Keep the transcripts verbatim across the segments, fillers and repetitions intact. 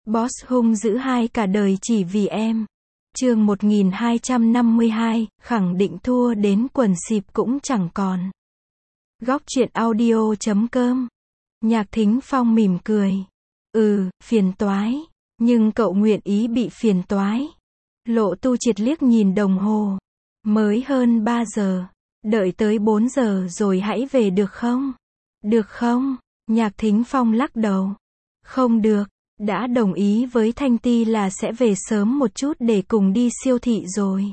Boss hung dữ hai cả đời chỉ vì em. Chương một nghìn hai trăm năm mươi hai, khẳng định thua đến quần xịp cũng chẳng còn. Góc truyện audio chấm com. Nhạc Thính Phong mỉm cười. Ừ, phiền toái. Nhưng cậu nguyện ý bị phiền toái. Lộ Tu Triệt liếc nhìn đồng hồ. Mới hơn ba giờ. Đợi tới bốn giờ rồi hãy về được không? Được không? Nhạc Thính Phong lắc đầu. Không được. Đã đồng ý với Thanh Ti là sẽ về sớm một chút để cùng đi siêu thị rồi.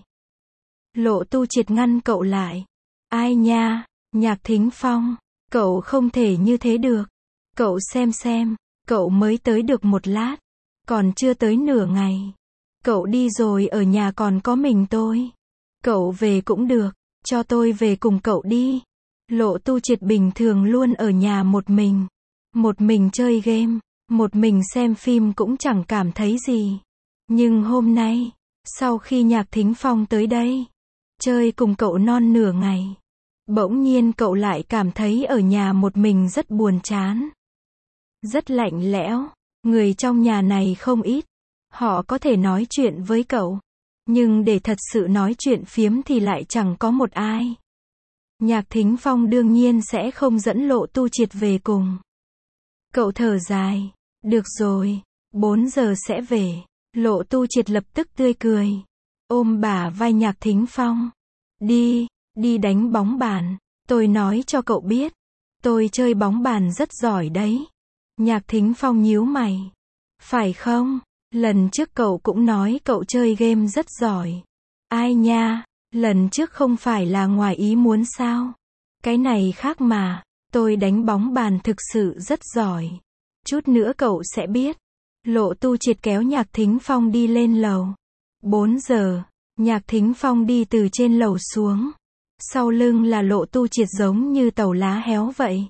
Lộ Tu Triệt ngăn cậu lại. Ai nha, Nhạc Thính Phong, cậu không thể như thế được. Cậu xem xem, cậu mới tới được một lát, còn chưa tới nửa ngày. Cậu đi rồi ở nhà còn có mình tôi. Cậu về cũng được, cho tôi về cùng cậu đi. Lộ Tu Triệt bình thường luôn ở nhà một mình. Một mình chơi game. Một mình xem phim cũng chẳng cảm thấy gì. Nhưng hôm nay, sau khi Nhạc Thính Phong tới đây, chơi cùng cậu non nửa ngày, bỗng nhiên cậu lại cảm thấy ở nhà một mình rất buồn chán. Rất lạnh lẽo, người trong nhà này không ít. Họ có thể nói chuyện với cậu, nhưng để thật sự nói chuyện phiếm thì lại chẳng có một ai. Nhạc Thính Phong đương nhiên sẽ không dẫn Lộ Tu Triệt về cùng. Cậu thở dài. Được rồi, bốn giờ sẽ về. Lộ Tu Triệt lập tức tươi cười. Ôm bả vai Nhạc Thính Phong. Đi, đi đánh bóng bàn. Tôi nói cho cậu biết. Tôi chơi bóng bàn rất giỏi đấy. Nhạc Thính Phong nhíu mày. Phải không? Lần trước cậu cũng nói cậu chơi game rất giỏi. Ai nha, lần trước không phải là ngoài ý muốn sao? Cái này khác mà. Tôi đánh bóng bàn thực sự rất giỏi. Chút nữa cậu sẽ biết. Lộ Tu Triệt kéo Nhạc Thính Phong đi lên lầu. bốn giờ, Nhạc Thính Phong đi từ trên lầu xuống. Sau lưng là Lộ Tu Triệt giống như tàu lá héo vậy.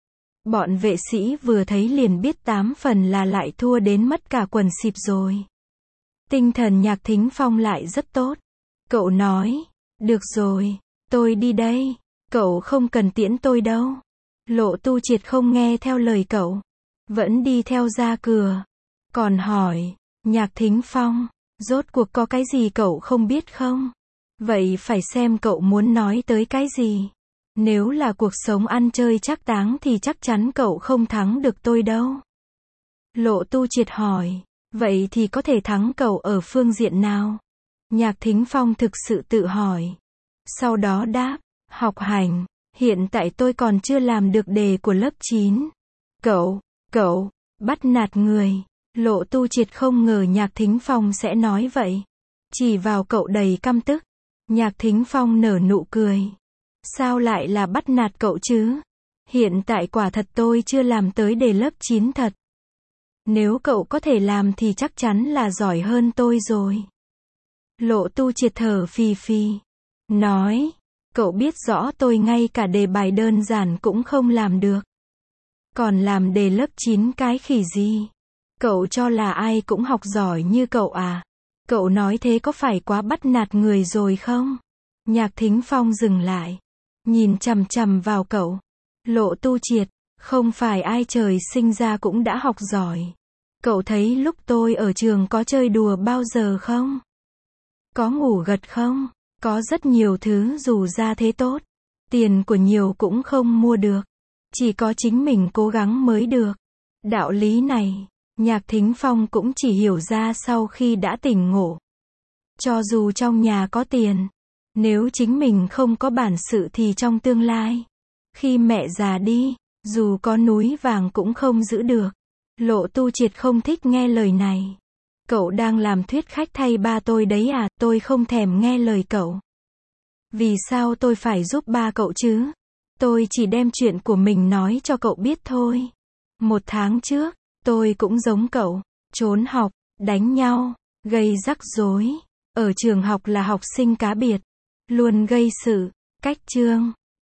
Bọn vệ sĩ vừa thấy liền biết tám phần là lại thua đến mất cả quần xịp rồi. Tinh thần Nhạc Thính Phong lại rất tốt. Cậu nói, được rồi, tôi đi đây. Cậu không cần tiễn tôi đâu. Lộ Tu Triệt không nghe theo lời cậu. Vẫn đi theo ra cửa. Còn hỏi, Nhạc Thính Phong, rốt cuộc có cái gì cậu không biết không? Vậy phải xem cậu muốn nói tới cái gì. Nếu là cuộc sống ăn chơi trác táng thì chắc chắn cậu không thắng được tôi đâu. Lộ Tu Triệt hỏi, vậy thì có thể thắng cậu ở phương diện nào? Nhạc Thính Phong thực sự tự hỏi. Sau đó đáp, học hành. Hiện tại tôi còn chưa làm được đề của lớp chín. Cậu, cậu, bắt nạt người. Lộ Tu Triệt không ngờ Nhạc Thính Phong sẽ nói vậy. Chỉ vào cậu đầy căm tức. Nhạc Thính Phong nở nụ cười. Sao lại là bắt nạt cậu chứ? Hiện tại quả thật tôi chưa làm tới đề lớp chín thật. Nếu cậu có thể làm thì chắc chắn là giỏi hơn tôi rồi. Lộ Tu Triệt thở phì phì. Nói, cậu biết rõ tôi ngay cả đề bài đơn giản cũng không làm được. Còn làm đề lớp chín cái khỉ gì? Cậu cho là ai cũng học giỏi như cậu à? Cậu nói thế có phải quá bắt nạt người rồi không? Nhạc Thính Phong dừng lại. Nhìn chằm chằm vào cậu. Lộ Tu Triệt, không phải ai trời sinh ra cũng đã học giỏi. Cậu thấy lúc tôi ở trường có chơi đùa bao giờ không? Có ngủ gật không? Có rất nhiều thứ dù ra thế tốt. Tiền của nhiều cũng không mua được. Chỉ có chính mình cố gắng mới được. Đạo lý này, Nhạc Thính Phong cũng chỉ hiểu ra sau khi đã tỉnh ngộ. Cho dù trong nhà có tiền, nếu chính mình không có bản sự thì trong tương lai, khi mẹ già đi, dù có núi vàng cũng không giữ được. Lộ Tu Triệt không thích nghe lời này. Cậu đang làm thuyết khách thay ba tôi đấy à? Tôi không thèm nghe lời cậu. Vì sao tôi phải giúp ba cậu chứ? Tôi chỉ đem chuyện của mình nói cho cậu biết thôi. Một tháng trước, tôi cũng giống cậu, trốn học, đánh nhau, gây rắc rối. Ở trường học là học sinh cá biệt, luôn gây sự, cách chương,